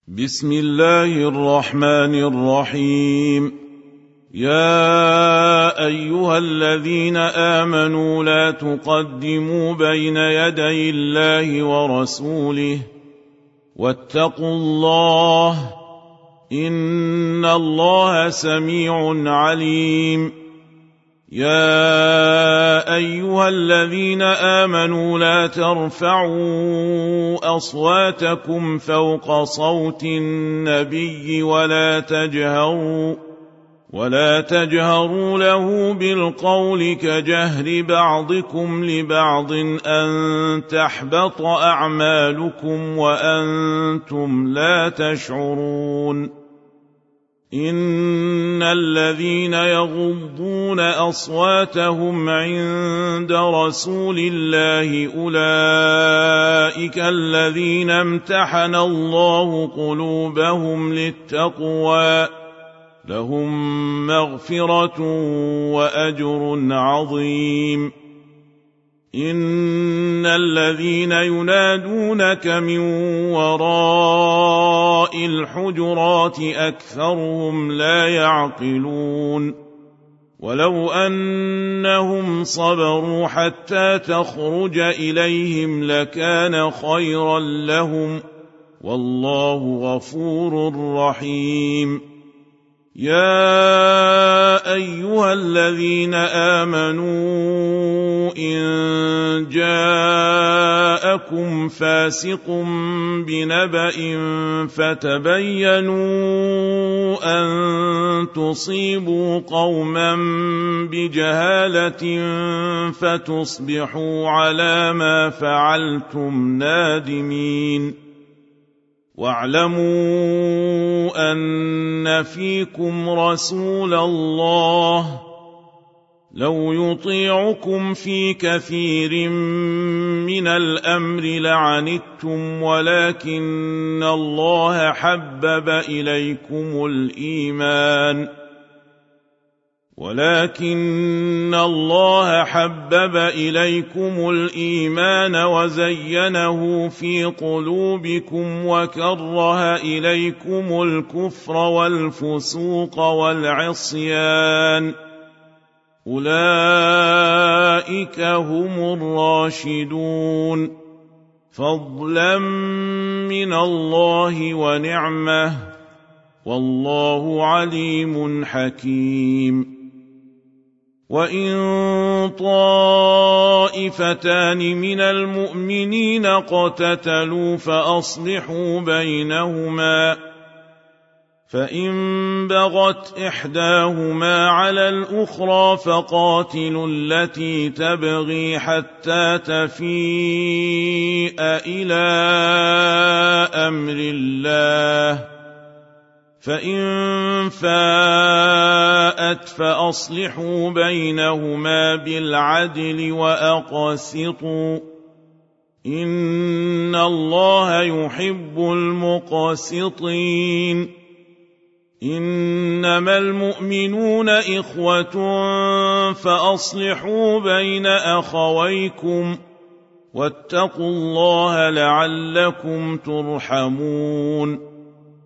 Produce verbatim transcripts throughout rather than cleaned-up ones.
بسم الله الرحمن الرحيم. يا أيها الذين آمنوا لا تقدموا بين يدي الله ورسوله واتقوا الله إن الله سميع عليم. يا أيها الذين آمنوا لا ترفعوا أصواتكم فوق صوت النبي ولا تجهروا ولا تجهروا له بالقول كجهر بعضكم لبعض أن تحبط أعمالكم وأنتم لا تشعرون. إن الذين يغضون أصواتهم عند رسول الله أولئك الذين امتحن الله قلوبهم للتقوى لهم مغفرة وأجر عظيم. إن الذين ينادونك من وراء الحجرات أكثرهم لا يعقلون. ولو أنهم صبروا حتى تخرج إليهم لكان خيرا لهم والله غفور رحيم. يا أيها الذين آمنوا إن جاءكم فاسق بنبأ فتبينوا أن تصيبوا قوما بجهالة فتصبحوا على ما فعلتم نادمين. واعلموا أن فيكم رسول الله لو يطيعكم في كثير من الأمر لعنتم ولكن الله حبب إليكم الإيمان ولكن الله حبب إليكم الإيمان وزينه في قلوبكم وكره إليكم الكفر والفسوق والعصيان أولئك هم الراشدون فضلا من الله ونعمه والله عليم حكيم. وإن طائفتان من المؤمنين اقتتلوا فأصلحوا بينهما فإن بغت إحداهما على الأخرى فقاتلوا التي تبغي حتى تفيء إلى أمر الله فإن فاءت فأصلحوا بينهما بالعدل وأقسطوا إن الله يحب المقسطين. إنما المؤمنون إخوة فأصلحوا بين أخويكم واتقوا الله لعلكم ترحمون.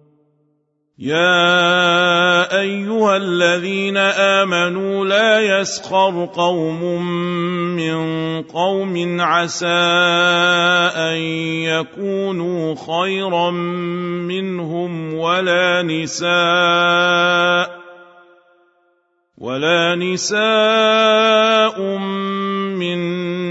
يا أيها الذين آمنوا لا يسخر قوم من قوم عسى أن يكونوا خيرا منهم ولا نساء ولا نساء من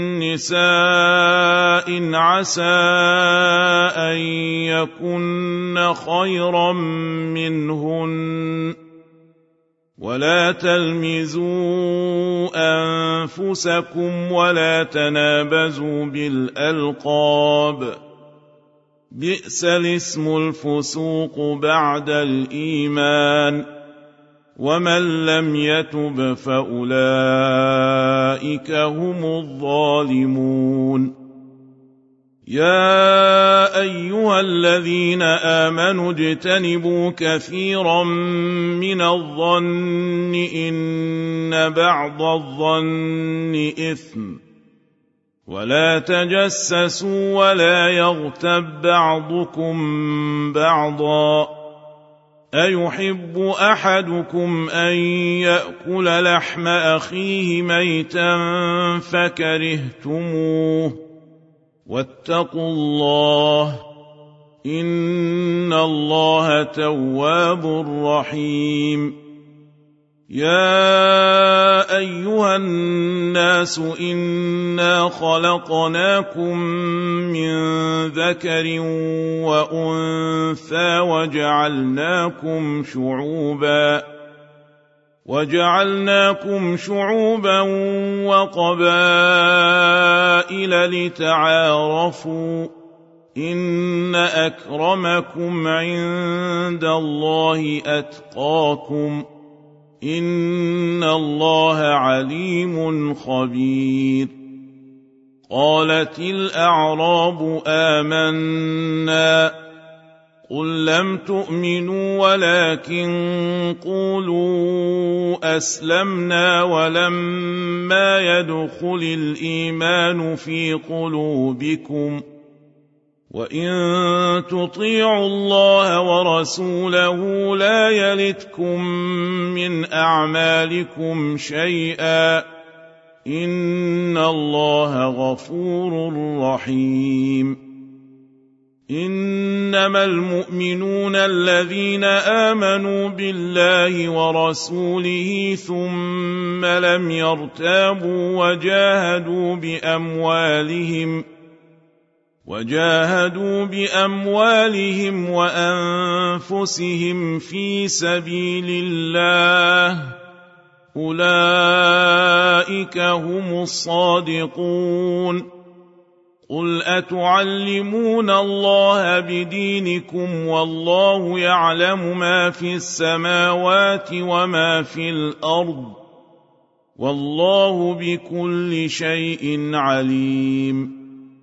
نساء عسى أن يكن خيرا منهن ولا تلمزوا أنفسكم ولا تنابزوا بالألقاب بئس الاسم الفسوق بعد الإيمان ومن لم يتب فأولئك هم الظالمون. يا أيها الذين آمنوا اجتنبوا كثيرا من الظن إن بعض الظن إثم ولا تجسسوا ولا يغتب بعضكم بعضا أيحب أحدكم أن يأكل لحم أخيه ميتا فكرهتموه واتقوا الله إن الله تواب رحيم يا أيها الناس إنا خلقناكم من ذكر وأنثى وجعلناكم شعوبا وجعلناكم شعوبا وقبائل لتعارفوا إن أكرمكم عند الله أتقاكم إن الله عليم خبير قالت الأعراب آمنا قل لم تؤمنوا ولكن قولوا أسلمنا ولما يدخل الإيمان في قلوبكم وإن تطيعوا الله ورسوله لا يلتكم من أعمالكم شيئا إن الله غفور رحيم إنما المؤمنون الذين آمنوا بالله ورسوله ثم لم يرتابوا وجاهدوا بأموالهم وجاهدوا بأموالهم وأنفسهم في سبيل الله أولئك هم الصادقون قل أتعلمون الله بدينكم والله يعلم ما في السماوات وما في الأرض والله بكل شيء عليم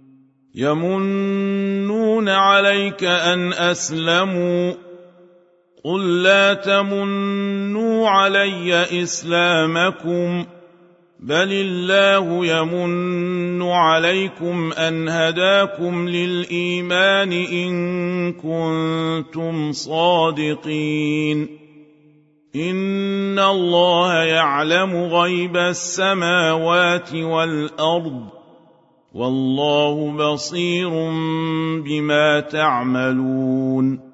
يمنون عليك أن أسلموا قل لا تمنوا علي إسلامكم بل الله يمن عليكم أن هداكم للإيمان إن كنتم صادقين إن الله يعلم غيب السماوات والأرض والله بصير بما تعملون